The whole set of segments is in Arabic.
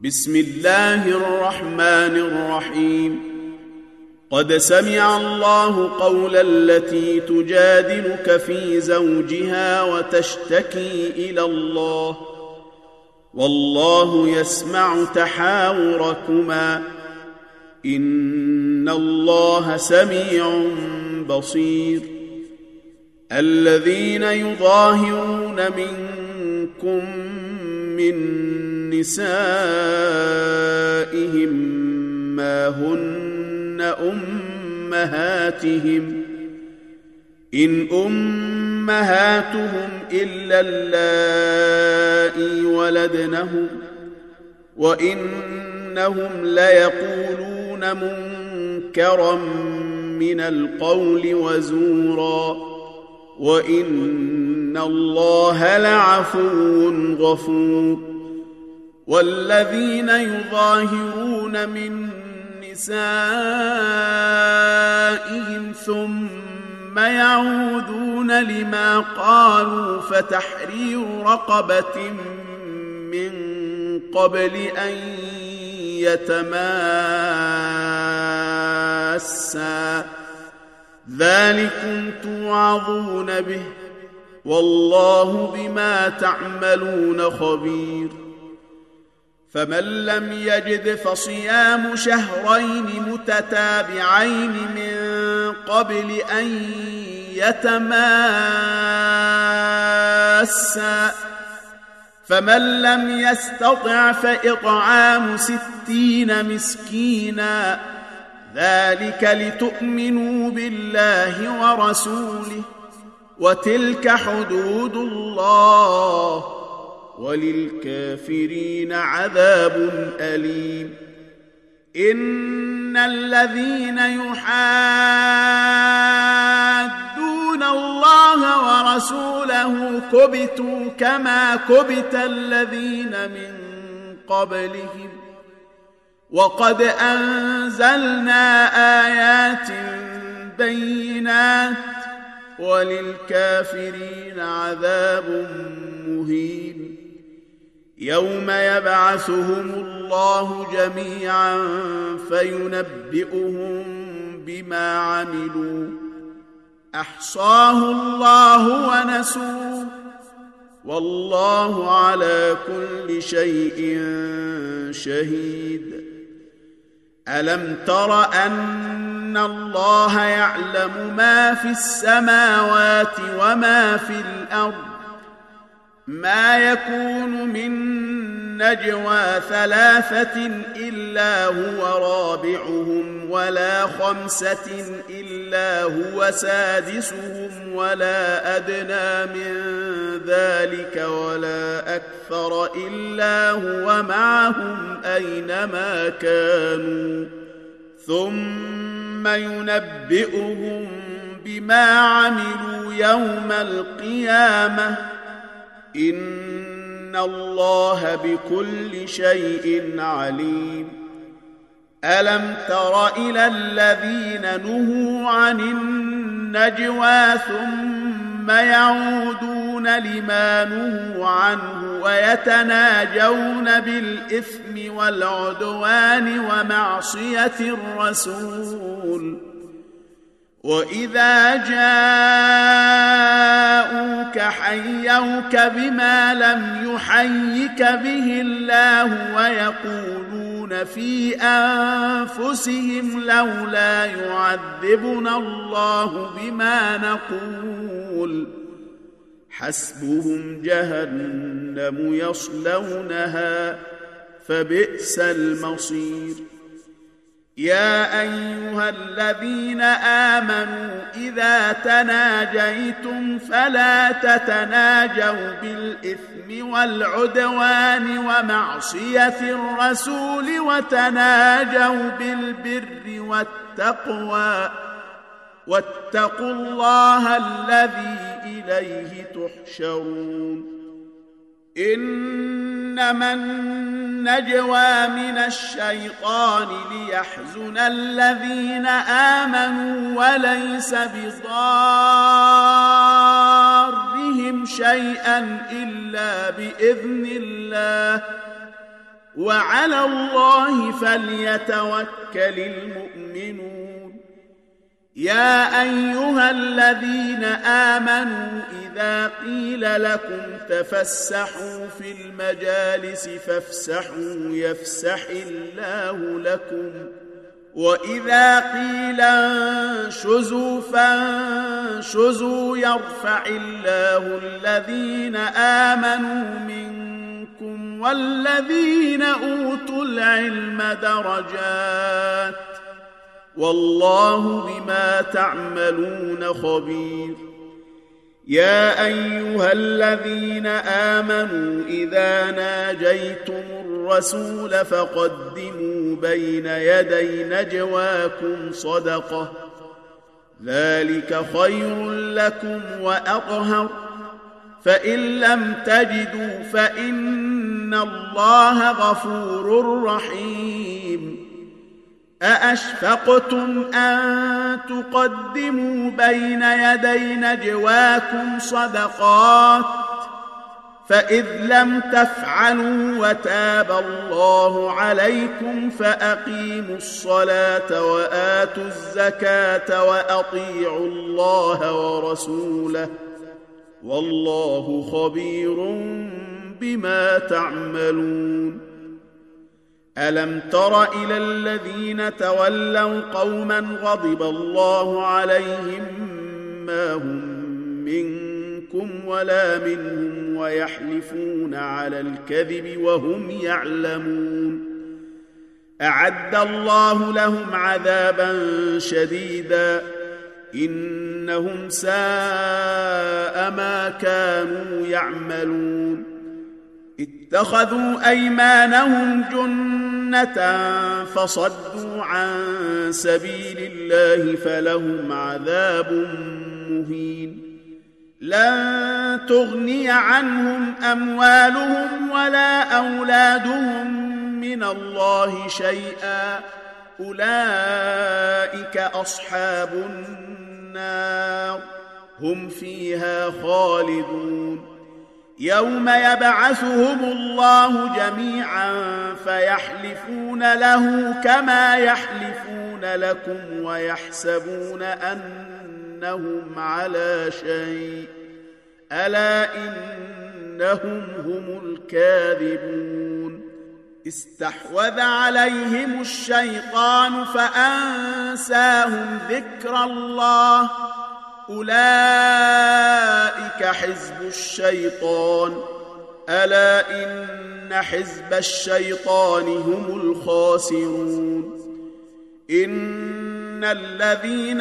بسم الله الرحمن الرحيم قد سمع الله قول التي تجادلك في زوجها وتشتكي إلى الله والله يسمع تحاوركما إن الله سميع بصير الذين يظاهرون منكم من نسائهم ما هن أمهاتهم إن أمهاتهم إلا اللائي ولدنهم وإنهم ليقولون منكرا من القول وزورا وإن الله لعفو غفور والذين يظاهرون من نسائهم ثم يعودون لما قالوا فتحرير رقبة من قبل أن يتماسا ذلكم توعظون به والله بما تعملون خبير فمن لم يجد فصيام شهرين متتابعين من قبل أن يتماسا فمن لم يستطع فإطعام 60 مسكينا ذلك لتؤمنوا بالله ورسوله وتلك حدود الله وللكافرين عذاب أليم إن الذين يحادون الله ورسوله كبتوا كما كبت الذين من قبلهم وقد أنزلنا آيات بينات وللكافرين عذاب مهين يوم يبعثهم الله جميعا فينبئهم بما عملوا أحصاه الله ونسوه والله على كل شيء شهيد ألم تر أن الله يعلم ما في السماوات وما في الأرض ما يكون من نجوى 3 إلا هو رابعهم ولا 5 إلا هو سادسهم ولا أدنى من ذلك ولا أكثر إلا هو معهم أينما كانوا ثم ينبئهم بما عملوا يوم القيامة إن الله بكل شيء عليم ألم تر إلى الذين نهوا عن النجوى ثم يعودون لما نهوا عنه ويتناجون بالإثم والعدوان ومعصية الرسول وإذا جاءوك حيوك بما لم يحيك به الله ويقولون في أنفسهم لولا يعذبنا الله بما نقول حسبهم جهنم يصلونها فبئس المصير يا أيها الذين آمنوا إذا تناجيتم فلا تتناجوا بالإثم والعدوان ومعصية الرسول وتناجوا بالبر والتقوى واتقوا الله الذي إليه تحشرون إنما النجوى من الشيطان ليحزن الذين آمنوا وليس بضارهم شيئا إلا بإذن الله وعلى الله فليتوكل المؤمنون يا أيها الذين آمنوا إذا قيل لكم تفسحوا في المجالس فافسحوا يفسح الله لكم وإذا قيل انشزوا فانشزوا يرفع الله الذين آمنوا منكم والذين أوتوا العلم درجات والله بما تعملون خبير يا أيها الذين آمنوا إذا ناجيتم الرسول فقدموا بين يدي نجواكم صدقة ذلك خير لكم وأطهر فإن لم تجدوا فإن الله غفور رحيم أأشفقتم أن تقدموا بين يدي نجواكم صدقات فإذ لم تفعلوا وتاب الله عليكم فأقيموا الصلاة وآتوا الزكاة وأطيعوا الله ورسوله والله خبير بما تعملون ألم تر إلى الذين تولوا قوما غضب الله عليهم ما هم منكم ولا منهم ويحلفون على الكذب وهم يعلمون أعد الله لهم عذابا شديدا إنهم ساء ما كانوا يعملون اتخذوا أيمانهم جنة فصدوا عن سبيل الله فلهم عذاب مهين لن تغني عنهم أموالهم ولا أولادهم من الله شيئا أولئك أصحاب النار هم فيها خالدون يوم يبعثهم الله جميعا فيحلفون له كما يحلفون لكم ويحسبون أنهم على شيء ألا إنهم هم الكاذبون استحوذ عليهم الشيطان فأنساهم ذكر الله أولئك حزب الشيطان ألا إن حزب الشيطان هم الخاسرون إن الذين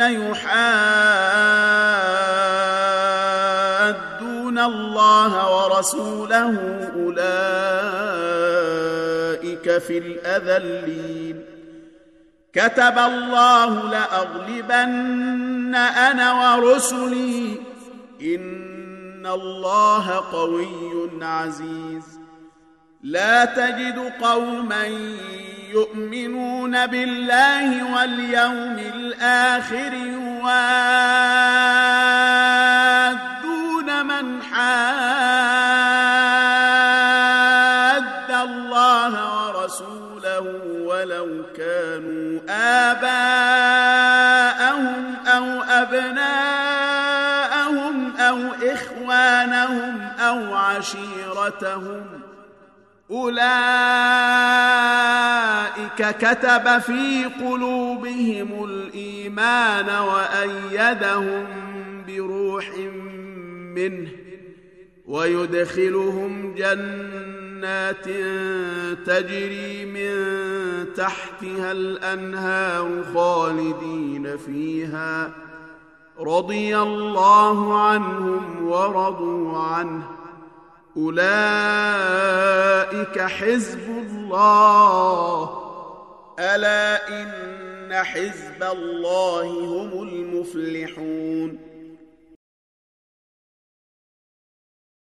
يحادون الله ورسوله أولئك في الأذلين كتب الله لأغلبن أنا ورسلي إن الله قوي عزيز لا تجد قوما يؤمنون بالله واليوم الآخر يوادون من حاد الله ورسوله ولو كانوا آباءهم أو أبناءهم أو إخوانهم أو عشيرتهم أولئك كتب في قلوبهم الإيمان وأيدهم بروح منه ويدخلهم جنات تجري من تحتها الأنهار خالدين فيها رضي الله عنهم ورضوا عنه أولئك حزب الله ألا إن حزب الله هم المفلحون